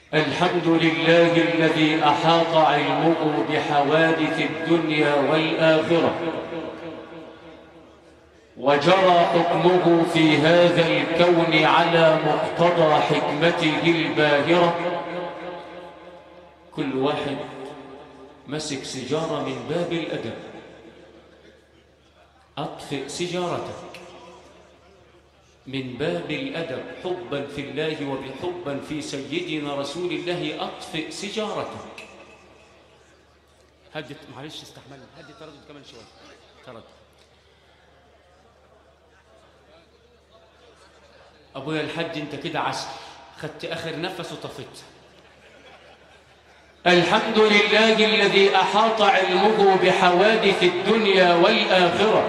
الحمد لله الذي أحاط علمه بحوادث الدنيا والآخرة، وجرى حكمه في هذا الكون على مقتضى حكمته الباهرة. كل واحد مسك سيجارة من باب الأدب. أطفئ سيجارتك من باب الأدب، حبا في الله وبحبا في سيدنا رسول الله. أطفئ سيجارتك. هدي، معلش استحمل، هدي تردد كمان شوية. تردد. أبويا الحاج أنت كده عسل، خدت آخر نفس وطفيت. الحمد لله الذي أحاط علمه بحوادث الدنيا والآخرة،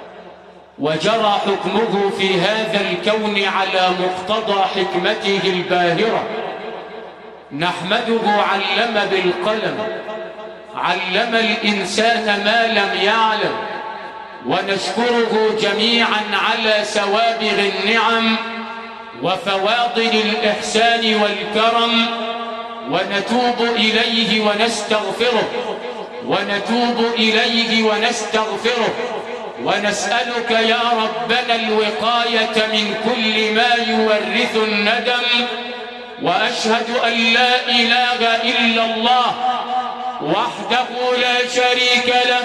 وجرى حكمه في هذا الكون على مقتضى حكمته الباهرة. نحمده علم بالقلم، علم الإنسان ما لم يعلم، ونشكره جميعا على سوابغ النعم وفواضل الإحسان والكرم، ونتوب إليه ونستغفره، ونتوب إليه ونستغفره، ونسألك يا ربنا الوقاية من كل ما يورث الندم. وأشهد أن لا إله إلا الله وحده لا شريك له،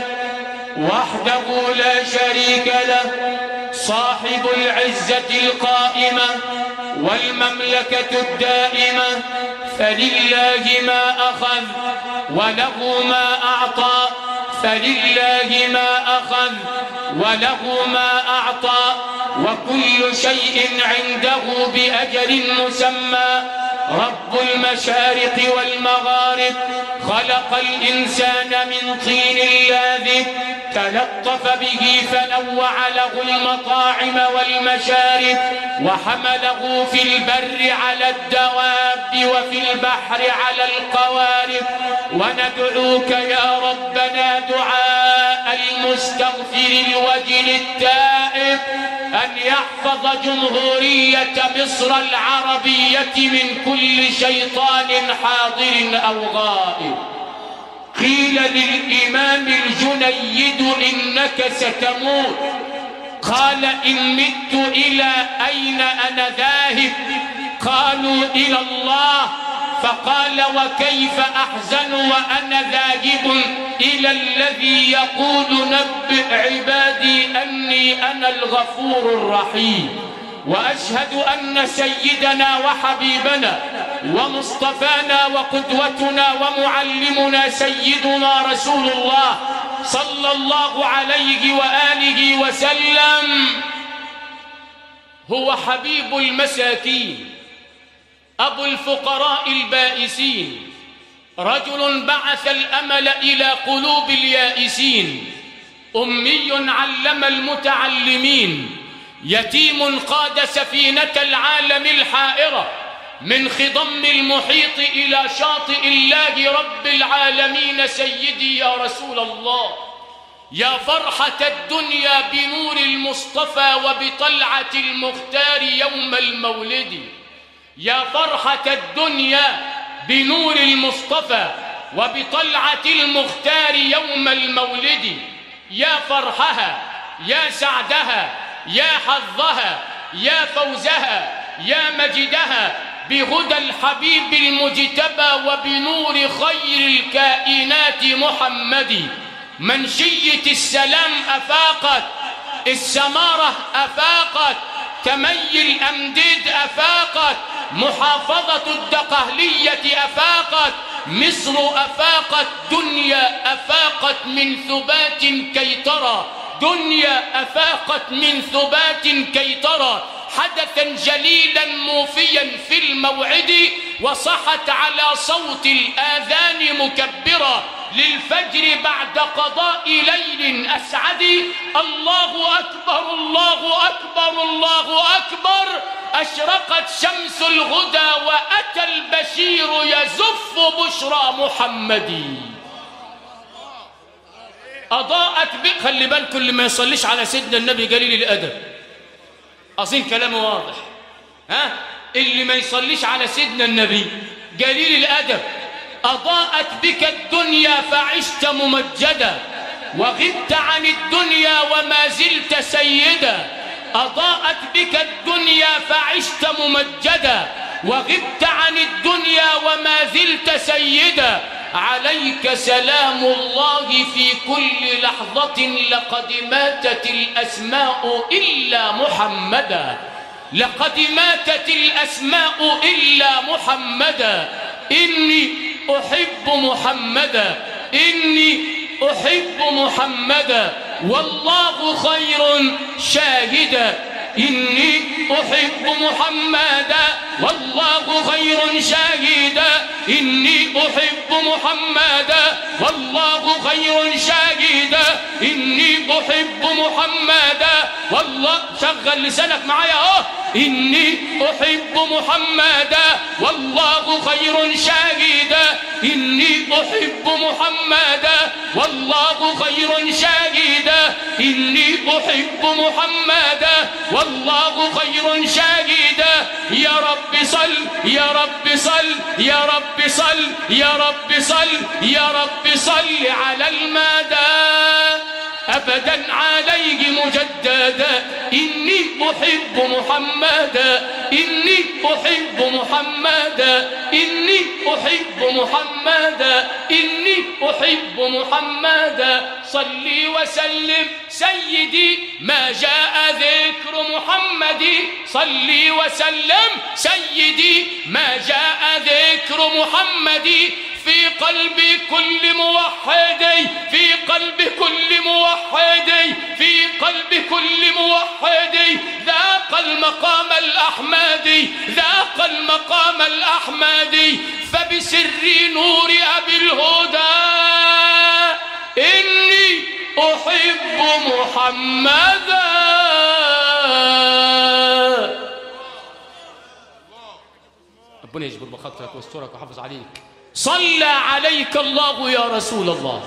وحده لا شريك له، صاحب العزة القائمة والمملكة الدائمة. فلله ما أخذ وله ما أعطى، فلله ما أخذ وله ما أعطى، وكل شيء عنده بأجل مسمى. رب المشارق والمغارب خلق الإنسان من طين لاذع، تلطف به فنوع له المطاعم والمشارب، وحمله في البر على الدواب وفي البحر على القوارب. وندعوك يا ربنا دعاء المستغفر الوجل التائب أن يحفظ جمهورية مصر العربية من كل شيطان حاضر أو غائب. قيل للإمام الجنيد إنك ستموت، قال إن مت إلى أين أنا ذاهب؟ قالوا إلى الله. فقال وكيف أحزن وأنا ذاهب إلى الذي يقول نبئ عبادي أني أنا الغفور الرحيم. وأشهد أن سيدنا وحبيبنا ومصطفانا وقدوتنا ومعلمنا سيدنا رسول الله صلى الله عليه وآله وسلم هو حبيب المساكين، أبو الفقراء البائسين، رجل بعث الأمل إلى قلوب اليائسين، أمي علم المتعلمين، يتيم قاد سفينة العالم الحائرة من خضم المحيط إلى شاطئ الله رب العالمين. سيدي يا رسول الله، يا فرحة الدنيا بنور المصطفى وبطلعة المختار يوم المولد. يا فرحة الدنيا بنور المصطفى وبطلعة المختار يوم المولد. يا فرحها، يا سعدها، يا حظها، يا فوزها، يا مجدها بهدى الحبيب المجتبى وبنور خير الكائنات محمد. منشية السلام أفاقت، السمارة أفاقت، تمي الأمديد أفاقت، محافظة الدقهلية أفاقت، مصر أفاقت، دنيا أفاقت من ثبات كي ترى، دنيا أفاقت من ثبات كي ترى حدثا جليلا موفيا في الموعد. وصحت على صوت الآذان مكبرة للفجر بعد قضاء ليل أسعد. الله أكبر، الله أكبر، الله أكبر. أشرقت شمس الهدى وأتى البشير يزف بشرى محمد. أضاءت خلي بالكم اللي ما يصليش على سيدنا النبي قليل الأدب. أظن كلامه واضح. اللي ما يصليش على سيدنا النبي قليل الأدب. أضاءت بك الدنيا فعشت ممجدا وغبت عن الدنيا وما زلت سيدا. أضاءت بك الدنيا فعشت ممجدا وغبت عن الدنيا وما زلت سيدا. عليك سلام الله في كل لحظة لقد ماتت الأسماء إلا محمدا. لقد ماتت الأسماء إلا محمدا. إني أحب محمدا إني أحب محمدا والله خير شاهدا. إني أحب محمدا والله خير شاهدا. إني أحب محمدا والله خير شاهدا. إني أحب محمدا والله شغل لسانك معايا أهو. إني أحب محمدا والله خير شاهدا. إني أحب محمدا والله خير شاهدا. إني أحب محمدا والله خير شاهدا. يا رب صل يا رب صل يا رب صل يا رب صل يا رب صل على المدى أبدا عليه مجددا. إني أحب محمدا إني أحب محمدا إني أحب محمدا إني أحب محمدا. صلي وسلم سيدي ما جاء ذكر محمد. صلي وسلم سيدي ما جاء ذكر محمد في قلب كل موحد في قلب كل موحد في قلب كل موحد. ذاق المقام الأحمدي ذاق المقام الأحمدي. فبسر نور أبي الهدى إني أحب محمدا. ربنا يجبر بخاطرك ويسترك ويحافظ عليك. صلى عليك الله يا رسول الله.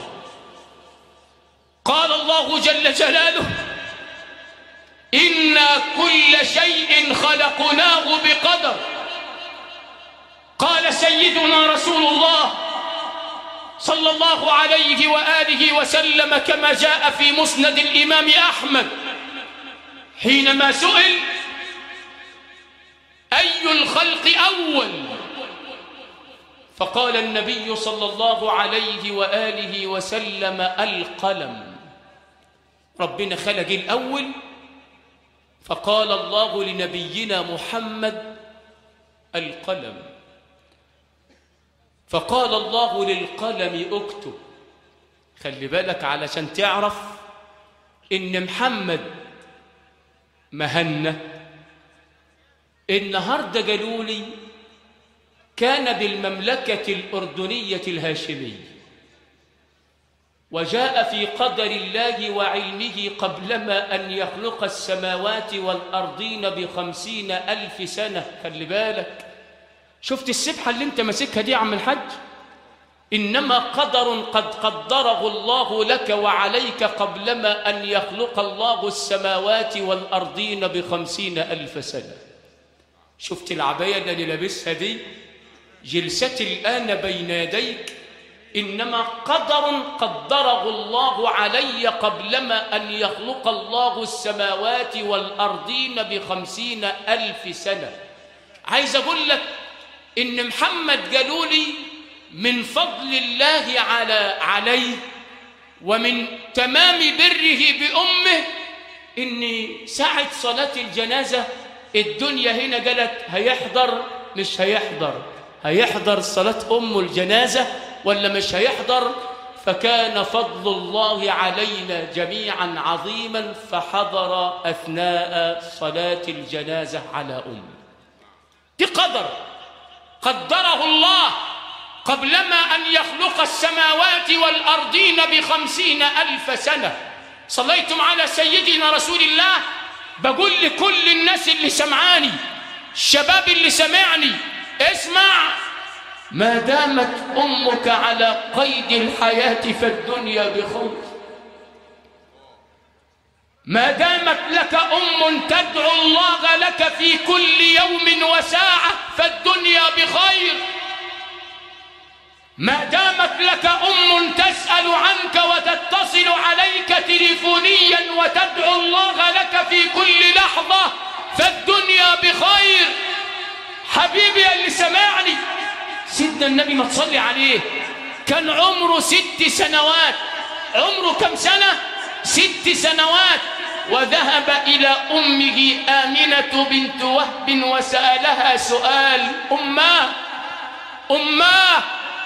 قال الله جل جلاله إنا كل شيء خلقناه بقدر. قال سيدنا رسول الله صلى الله عليه وآله وسلم كما جاء في مسند الإمام أحمد حينما سئل أي الخلق أول، فقال النبي صلى الله عليه وآله وسلم القلم. ربنا خلق الأول، فقال الله لنبينا محمد القلم. فقال الله للقلم اكتب. خلي بالك علشان تعرف إن محمد مهنة. النهاردة قالوا لي كان بالمملكة الأردنية الهاشمية، وجاء في قدر الله وعلمه قبلما أن يخلق السماوات والأرضين ب50,000 سنة. خلي بالك، شفت السبحة اللي انت ماسكها دي يا عم الحج؟ إنما قدر قد قدره الله لك وعليك قبلما أن يخلق الله السماوات والأرضين ب50,000 سنة. شفت العباية اللي لابسها دي؟ جلستي الآن بين يديك إنما قدر قدره الله علي قبلما أن يخلق الله السماوات والأرضين ب50,000 سنة. عايز أقول لك إن محمد قالوا لي من فضل الله عليه ومن تمام بره بأمه إن ساعة صلاة الجنازة الدنيا هنا قالت هيحضر مش هيحضر، هيحضر صلاة أم الجنازة ولا مش هيحضر. فكان فضل الله علينا جميعا عظيما فحضر أثناء صلاة الجنازة على أمه. دي قدر قدره الله قبلما أن يخلق السماوات والأرضين ب50,000 سنة. صليتم على سيدنا رسول الله. بقول لكل الناس اللي سمعاني، الشباب اللي سمعني، اسمع: ما دامت أمك على قيد الحياة فالدنيا بخير. ما دامت لك أم تدعو الله لك في كل يوم وساعة فالدنيا بخير. ما دامت لك تسأل عنك وتتصل عليك تليفونيا وتدعو الله لك في كل لحظة فالدنيا بخير. حبيبي اللي سمعني، سيدنا النبي ما تصلي عليه كان عمره 6 سنوات. عمره كم سنة؟ 6 سنوات. وذهب إلى أمه آمنة بنت وهب وسألها سؤال: أماه أماه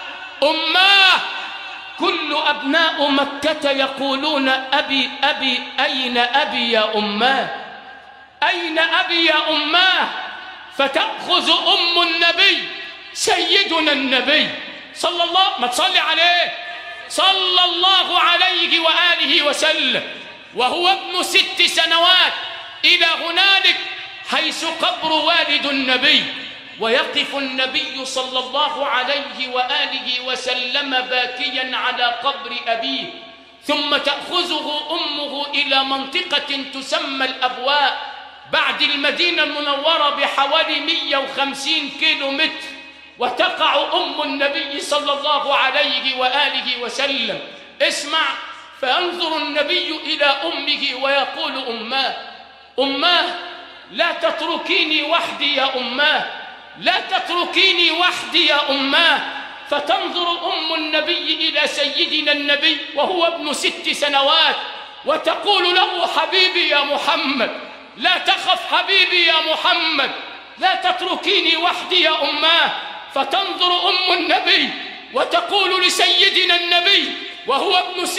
أماه. كل أبناء مكة يقولون أبي أبي، أين أبي يا أماه؟ أين أبي يا أماه؟ فتأخذ أم النبي سيدنا النبي صلى الله، ما تصلي عليه، صلى الله عليه وآله وسلم، وهو ابن 6 سنوات، إلى هنالك حيث قبر والد النبي، ويقف النبي صلى الله عليه وآله وسلم باكيا على قبر أبيه، ثم تأخذه أمه إلى منطقة تسمى الأبواء بعد المدينة المنورة بحوالي 150 كيلو متر، وتقع أم النبي صلى الله عليه وآله وسلم. اسمع، فينظر النبي إلى أمه ويقول: أماه أماه لا تتركيني وحدي يا أماه، لا تتركيني وحدي يا أماه. فتنظر أم النبي إلى سيدنا النبي وهو ابن 6 سنوات وتقول له: حبيبي يا محمد، لا تخف حبيبي يا محمد، لا تتركيني وحدي يا أماه. فتنظر أم النبي وتقول لسيدنا النبي وهو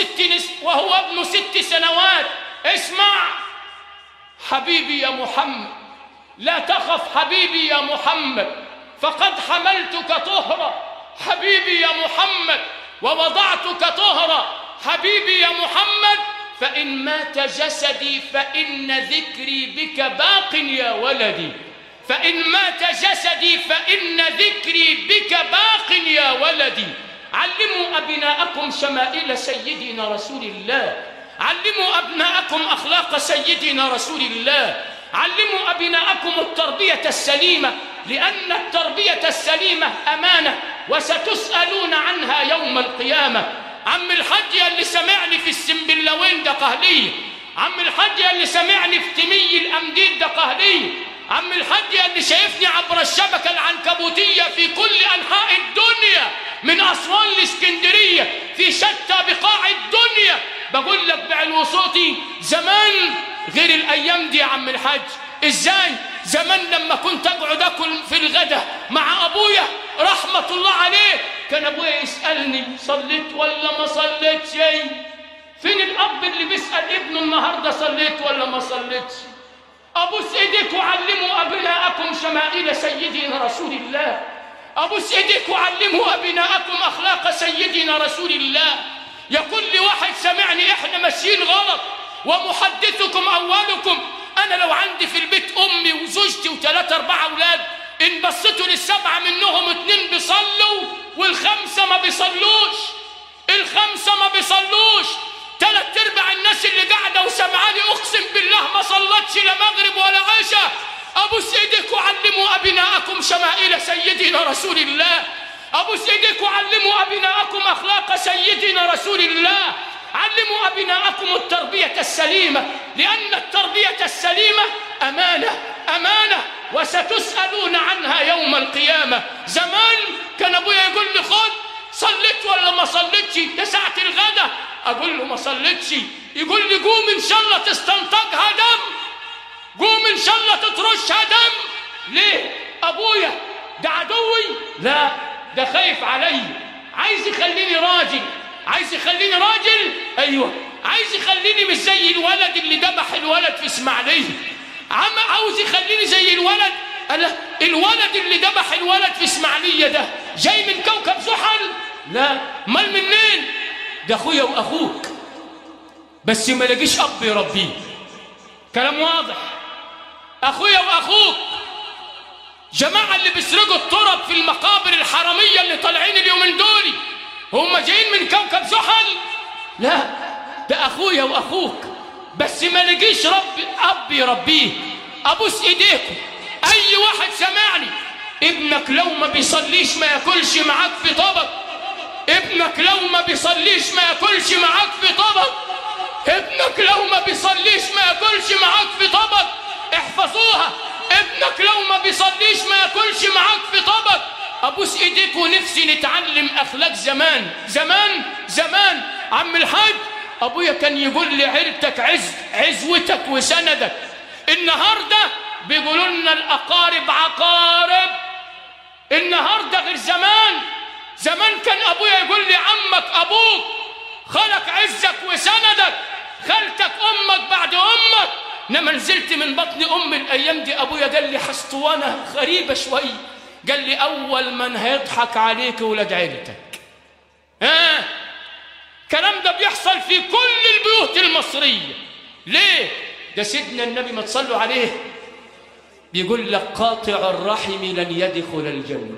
ابن 6 سنوات: اسمع حبيبي يا محمد، لا تخف حبيبي يا محمد، فقد حملتك طهرا حبيبي يا محمد، ووضعتك طهرا حبيبي يا محمد، فإن مات جسدي فإن ذكري بك باق يا ولدي، فإن مات جسدي فإن ذكري بك باق يا ولدي. علموا أبناءكم شمائل سيدنا رسول الله، علموا أبناءكم أخلاق سيدنا رسول الله، علموا أبناءكم التربية السليمة، لأن التربية السليمة أمانة وستسألون عنها يوم القيامة. عم الحاج اللي سمعني في السنبلاوين ده قهلية، عم الحاج اللي سمعني في تمي الأمديد ده قهلية، عم الحاج اللي شايفني عبر الشبكة العنكبوتية في كل أنحاء الدنيا من أسوان لإسكندرية في شتى بقاع الدنيا، بقول لك بعلو صوتي: زمان غير الأيام دي يا عم الحاج. إزاي؟ زمان لما كنت أقعد أكل في الغداء مع أبويا رحمة الله عليه، كان أبويا يسألني: صليت ولا ما صليتش؟ فين الأب اللي بيسأل ابنه النهاردة صليت ولا ما صليتش؟ أبوس إيديك وعلموا أبناءكم شمائل سيدنا رسول الله، أبوس إيديك وعلموا أبناءكم أخلاق سيدنا رسول الله. يا كل واحد سمعني، إحنا ماشيين غلط، ومحدثكم أولكم. أنا لو عندي في البيت أمي وزوجتي و3 4 أولاد، إن بصيتوا لل7 منهم 2 بيصلوا وال5 ما بيصلوش، ال5 ما بيصلوش. 3/4 الناس اللي قاعدة وسمعاني أقسم بالله ما صلتش لا مغرب ولا عشاء. أبوس إيديك وعلموا أبناءكم شمائل سيدنا رسول الله، أبوس إيديك وعلموا أبناءكم أخلاق سيدنا رسول الله، علموا أبناءكم التربية السليمة، لأن التربية السليمة أمانة، أمانة وستسألون عنها يوم القيامة. زمان كان أبويا يقول لي: خد، صليت ولا ما صليتش؟ ده ساعة الغداء، أقول له ما صليتش، يقول لي: قوم إن شاء الله تستنطقها دم، قوم إن شاء الله تترشها دم. ليه؟ أبويا ده عدوي؟ لا، ده خايف علي، عايز يخليني راجل، عايز يخليني راجل، أيوه، عايز يخليني مش زي الولد اللي ذبح الولد في إسماعيلية، عاوز يخليني زي الولد. الولد اللي ذبح الولد في إسماعيلية ده جاي من كوكب زحل؟ لا، مال منين؟ ده أخويا وأخوك، بس ما لقيش أب يربيه. كلام واضح، أخويا وأخوك. جماعة اللي بيسرقوا التراب في المقابر الحرامية اللي طالعين اليومين دول هم جايين من كوكب زحل؟ لا، ده أخويا وأخوك، بس ما لقيش أب يربيه. أبوس إيديكم أي واحد سمعني، ابنك لو ما بيصليش ما ياكلش معاك في طبق، ابنك لو ما بيصليش ما ياكلش معاك في طبق، ابنك لو ما بيصليش ما ياكلش معاك في طبق. احفظوها، ابنك لو ما بيصليش ما ياكلش معاك في طبق. ابوس ايديك ونفسي نتعلم اخلاق زمان زمان زمان. عم الحاج، ابويا كان يقول لي عيلتك عزوتك وسندك. النهارده بيقولوا لنا الاقارب عقارب. النهارده غير زمان. زمان كان ابويا يقول لي عمك ابوك، خالك عزك وسندك، خالتك امك بعد امك. لما نزلت من بطن امي الايام دي ابويا قال لي حسطوانه غريبه شويه، قال لي اول من هيضحك عليك ولاد عيلتك. الكلام ده بيحصل في كل البيوت المصريه. ليه؟ ده سيدنا النبي ما تصلوا عليه بيقول لك قاطع الرحم لن يدخل الجنه.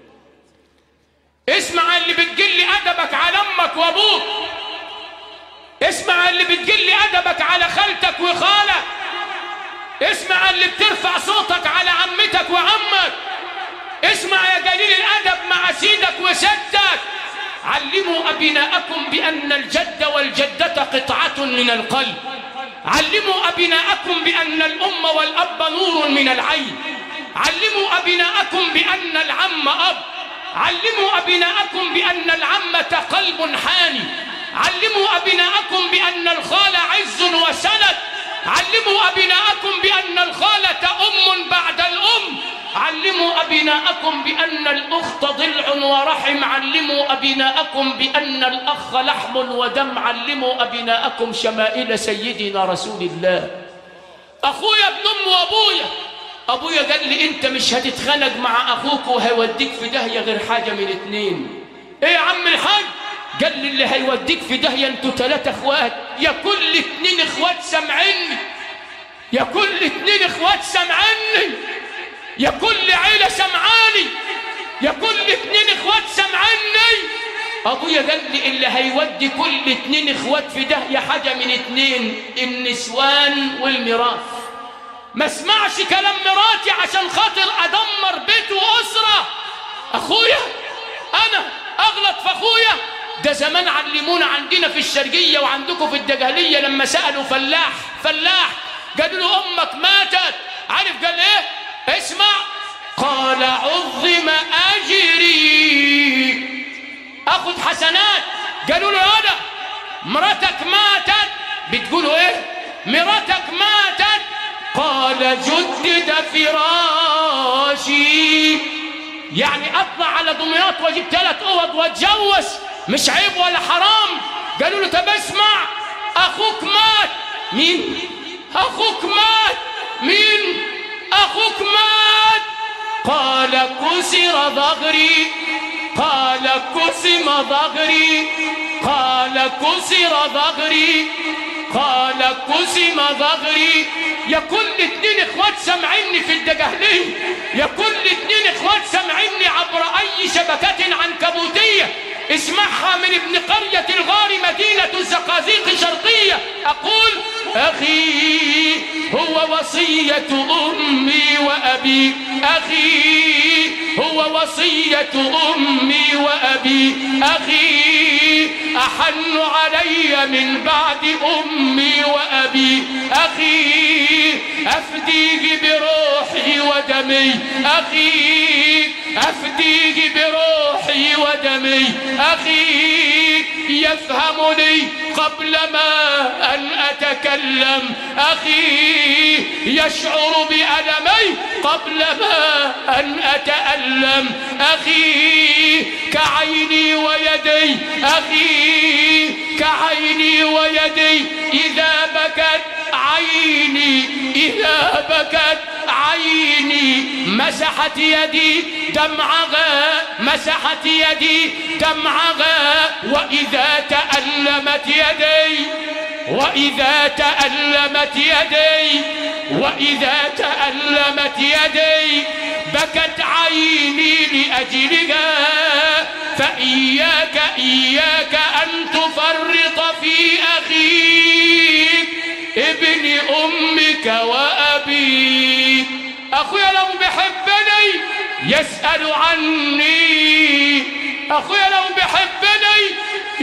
اسمع اللي بتقل ادبك على امك وابوك، اسمع اللي بتقل ادبك على خالتك وخالك، اسمع اللي بترفع صوتك على عمتك وعمك، اسمع يا قليل الادب مع سيدك وستك. علموا ابناءكم بان الجد والجده قطعه من القلب. علموا ابناءكم بان الام والاب نور من العين. علموا ابناءكم بان العم اب. علموا ابناءكم بان العمه قلب حاني. علموا ابناءكم بان الخال عز وسند. علموا ابناءكم بان الخاله ام بعد الام. علموا ابناءكم بان الاخت ضلع ورحم. علموا ابناءكم بان الاخ لحم ودم. علموا ابناءكم شمائل سيدنا رسول الله. اخويا ابن ام وابويا، ابويا قال لي انت مش هتتخانق مع اخوك وهيوديك في داهيه غير حاجه من اتنين. ايه يا عم الحاج؟ قال لي اللي هيوديك في داهيه انتوا 3 اخوات، يا كل 2 اخوات سامعيني، يا كل 2 اخوات سامعيني، يا كل عيله سمعاني، يا كل 2 اخوات سمعاني. ابويا قال لي اللي هيودي كل 2 اخوات في داهيه حاجه من 2، النسوان والميراث. ما اسمعش كلام مراتي عشان خاطر ادمر بيت واسره. اخويا انا اغلط في اخويا؟ ده زمان علمونا عندنا في الشرقيه وعندكم في الدجاليه لما سالوا فلاح قالوا له امك ماتت، عارف قال ايه؟ اسمع، قال عظم اجري، اخذ حسنات. قالوا له انا مراتك ماتت، بتقولوا ايه؟ مراتك ماتت. قال جدد فراشي، يعني اطلع على دمياط واجيب 3 اوض واتجوز، مش عيب ولا حرام. قالوا له طب اسمع، اخوك مات. مين اخوك مات؟ مين اخوك مات؟ قال كسر ظهري. قال كسم ظهري. قال كسر ظهري. قال كسم ظهري. يا كل 2 اخوات سامعيني في الدجهلية، يا كل 2 اخوات سامعيني عبر اي شبكات عنكبوتية اسمعها من ابن قرية الغار مدينة الزقازيق شرقية. اقول اخي هو وصية امي وابي، اخي هو وصية امي وابي، اخي احن علي من بعد امي وابي، اخي افديه بروحي ودمي، اخي افديه بروحي ودمي، اخي يفهمني قبل ما ان اتكلم، اخي يشعر بألمي قبل ما ان اتألم، اخي كعيني ويدي، اخي كعيني ويدي اذا بكت عيني، إذا بكت عيني مسحت يدي دمعها، مسحت يدي دمعها، وإذا تألمت يدي، وإذا تألمت يدي، وإذا تألمت يدي بكت عيني لأجلها، فإياك إياك أن تفرط في أخيك ابن أمك وأبيك. أخويا لو بحبني يسأل عني، أخويا لو بحبني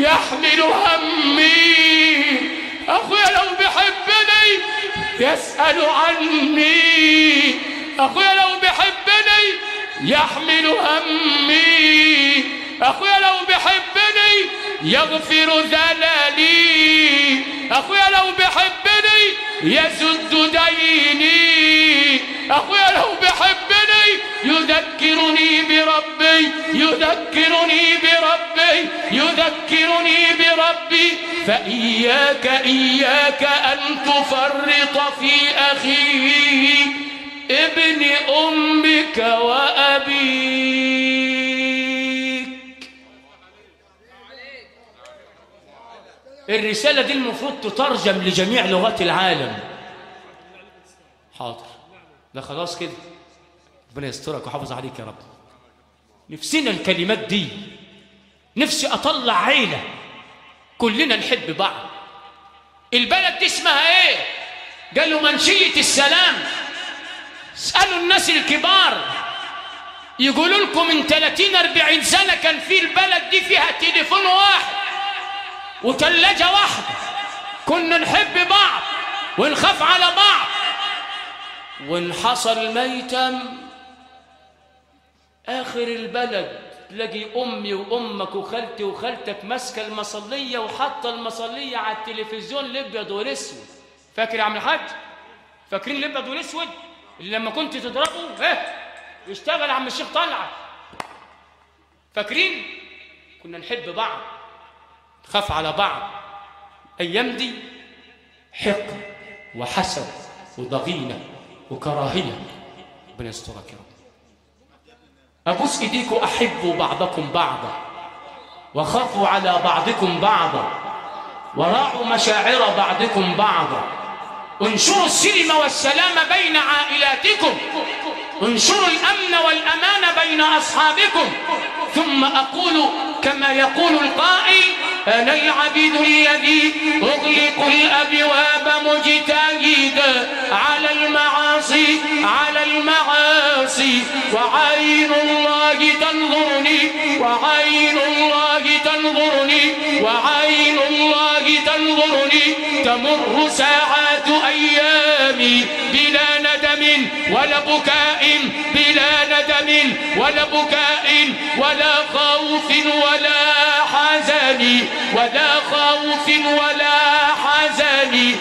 يحمل همي، أخويا لو بيحبني يسأل عني، أخويا لو بيحبني يحمل همي، أخويا لو بيحبني يغفر زلالي، أخويا لو بيحبني يسد ديني، أخويا لو بيحبني يذكرني بربي، يذكرني بربي، يذكرني بربي. فإياك إياك أن تفرط في أخيك ابن أمك وأبيك. الرسالة دي المفروض تترجم لجميع لغات العالم. حاضر، ده خلاص كده، ربنا يسترك ويحافظ عليك يا رب. نفسنا الكلمات دي، نفسي أطلع عيلة كلنا نحب بعض. البلد دي اسمها ايه؟ قالوا منشية السلام. اسألوا الناس الكبار يقولوا لكم من 30-40 سنة كان في البلد دي فيها تليفون واحد وثلاجة واحدة، كنا نحب بعض ونخاف على بعض. وإن حصل ميتم آخر البلد تلاقي أمي وأمك وخالتي وخالتك ماسكة المصلية وحاطة المصلية على التلفزيون الأبيض والأسود. فاكر يا عم الحاج؟ فاكرين الأبيض والأسود اللي لما كنت تضربه يشتغل عم الشيخ طلعت؟ فاكرين؟ كنا نحب بعض، نخاف على بعض. أيام دي حقد وحسد وضغينة وكراهية. ربنا يسترك يا رب. أبوس إيديكم، أحبوا بعضكم بعضا، وخافوا على بعضكم بعضا، وراعوا مشاعر بعضكم بعضا. انشروا السلم والسلام بين عائلاتكم، انشروا الأمن والأمان بين أصحابكم. ثم أقول كما يقول القائل: أنا العبد الذي أغلق الأبواب مجتهدا على المعاصي، على المعاصي، وعين الله تنظرني، وعين الله تنظرني، وعين الله تنظرني. تمر ساعات أيامي بلا ندم ولا بكاء، بلا ندم ولا بكاء، ولا خوف ولا حزن، ولا خوف ولا حزن.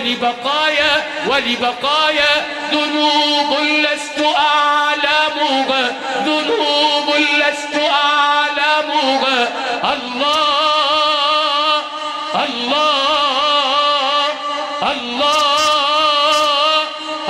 ولبقايا ذنوب لست أعلمها، ذنوب لست أعلمها. الله الله الله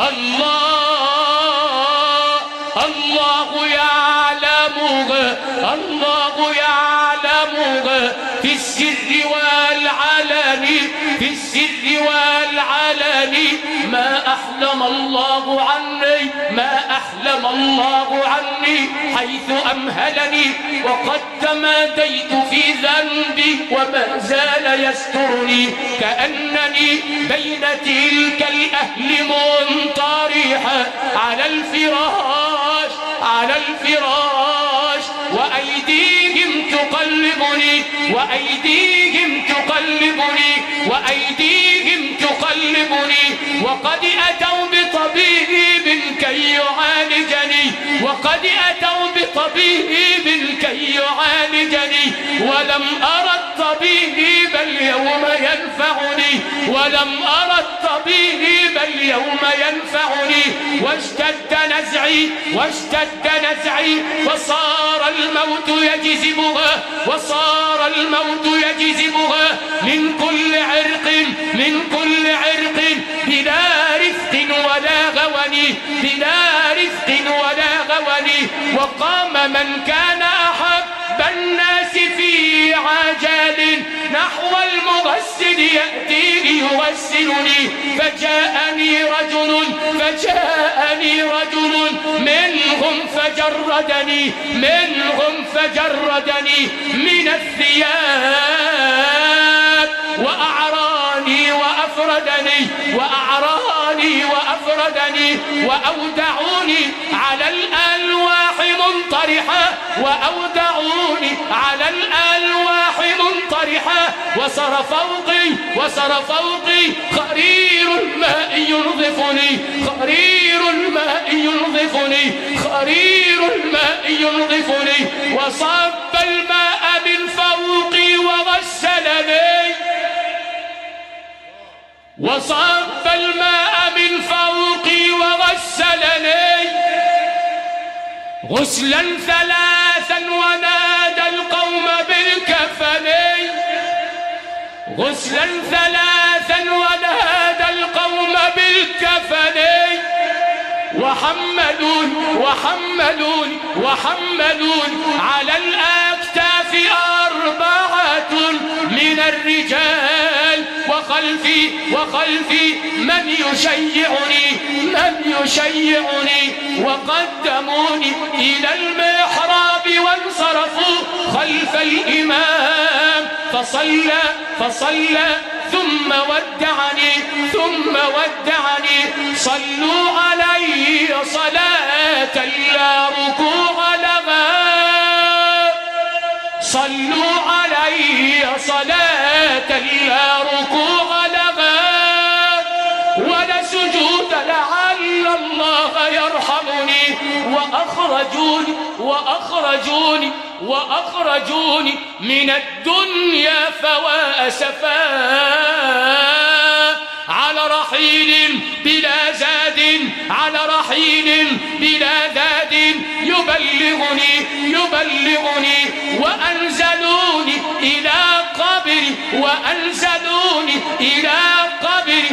الله الله يعلمها، الله يعلمها في السر والعلن، في السر والعلن. ما أحلم الله عني، ما أحلم الله عني حيث أمهلني، وقد تماديت في ذنبي وما زال يسترني. كأنني بين تلك الأهل منطرحا على الفراش، على الفراش، وأيديهم تقلبني، وأيديهم تقلبني، وأيديهم تقلبني. وقد أتوا بطبيب كي يعالجني، وقد أتوا بطبيب كي يعالجني، ولم أرى الطبيب اليوم ينفعني، ولم أرى الطبيب اليوم ينفعني. واشتد نزعي، واشتد نزعي، وصار الموت يجذبها، وصار الموت يجذبها من كل عرق، من كل عرق، بلا رفق ولا غوني، بلا رفق ولا غوني. وقام من كان أحب الناس في عجل نحو المغسل يأتي ليغسلني. فجاءني رجل، فجاءني رجل منهم فجردني، منهم فجردني من الثياب وأعراني وأفردني، وأعراني وأفردني، وأودعوني على الألواح منطرحا، وأودعوني على الألواح منطرحا. فرحا وصار فوقي خرير الماء ينظفني وصب الماء من فوقي وغسلني غسلا ثلاثا ونادى القوم بالكفن وحملون على الأكتاف 4 من الرجال وخلفي من يشيعني وقدموني إلى المحراب وانصرفوا خلف الإمام فصلى ثم ودعني صلوا علي صلاة لا ركوع لها ولا سجود لعل الله يرحمني وأخرجوني من الدنيا فوا أسفا على رحيل بلا زاد يبلغني وأنزلوني إلى قبري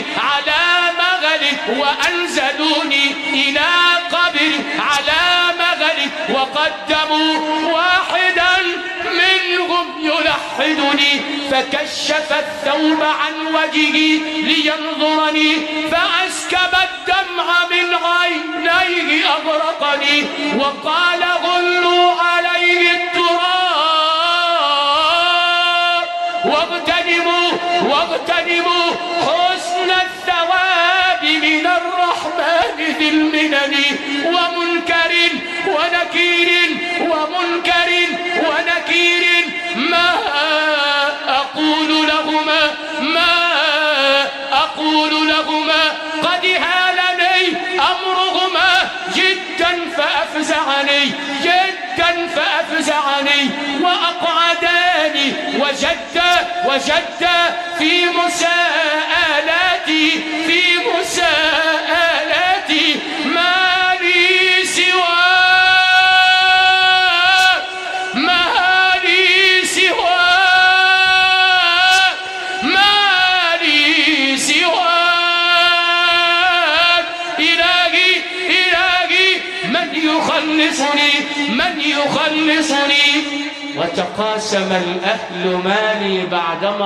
على مغرب وقدموا واحدا منهم يلحدني فكشف الثوب عن وجهي لينظرني فأسكب الدمع من عينيه أغرقني وقال غلوا عليه التراب واغتنموا حسن الثواب من الرحمن ذي المنن ومنكر ونكير ما أقول لهما قد هالني أمرهما جدا فأفزعني وأقعداني وجدا في مساءلاتي ما لي من يخلصني وتقاسم الأهل مالي بعدما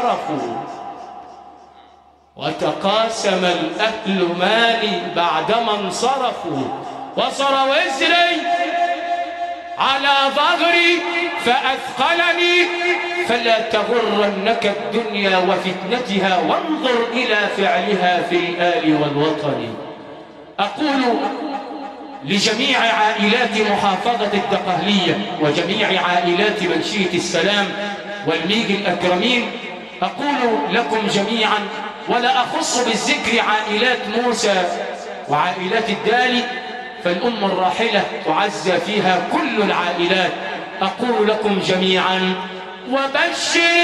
انصرفوا وصر وزري على ظهري فأثقلني فلا تغرنك الدنيا وفتنتها وانظر إلى فعلها في الآل والوطن. أقول لجميع عائلات محافظة الدقهلية وجميع عائلات منشية السلام والميج الأكرمين، أقول لكم جميعا ولا أخص بالذكر عائلات موسى وعائلات الدالي فالأم الراحلة تعزى فيها كل العائلات، أقول لكم جميعا وبشر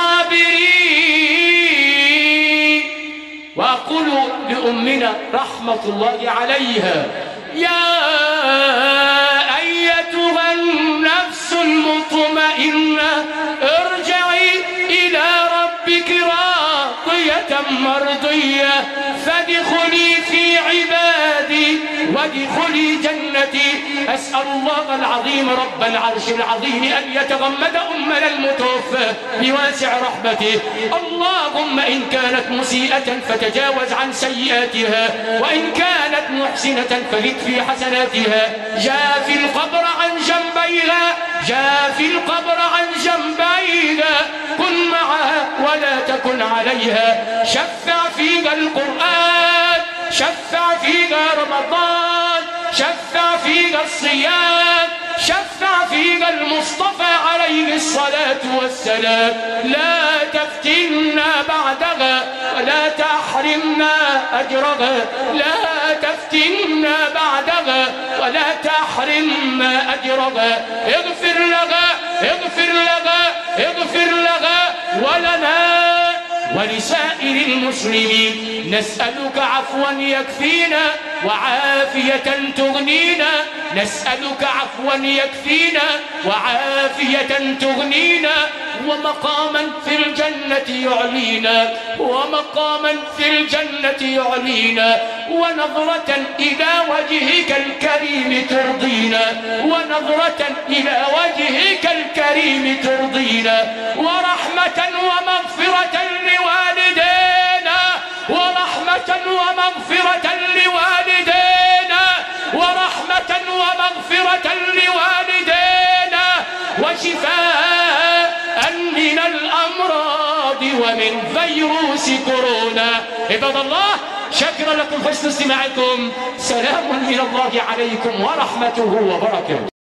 الصابرين. وأقول لأمنا رحمة الله عليها يا أيتها النفس المطمئنة ارجعي إلى ربك راضية مرضية فادخلي في عبادي وادخلي جنتي. أسأل الله العظيم رب العرش العظيم أن يتغمد أمنا المتوفى بواسع رحمته. اللهم إن كانت مسيئة فتجاوز عن سيئاتها وإن كانت محسنة فزد في حسناتها. جاء في القبر عن جنبيها كن معها ولا تكن عليها. شفع فيها القرآن، شفع فيها رمضان، شفع فيها الصيام، شفع فيها المصطفى عليه الصلاة والسلام. لا تفتنا بعدها ولا تحرمنا أجرها، لا تفتنا بعدها ولا تحرمنا أجرها. اغفر لها اغفر لها اغفر لها ولنا ولسائر المسلمين. نسألك عفوا يكفينا وعافية تغنينا، نسألك عفوا يكفينا وعافية تغنينا، ومقاما في الجنة يعلينا، ومقاما في الجنة يعلينا، ونظرة إلى وجهك الكريم ترضينا، ونظرة إلى وجهك الكريم ترضينا، ورحمة ومغفرة لوالدينا، ورحمة ومغفرة لوالدينا، ورحمة ومغفرة لوالدينا، وشفاء من الأمراض ومن فيروس كورونا. عباد الله، شكرا لكم حسن استماعكم. سلام من الله عليكم ورحمته وبركاته.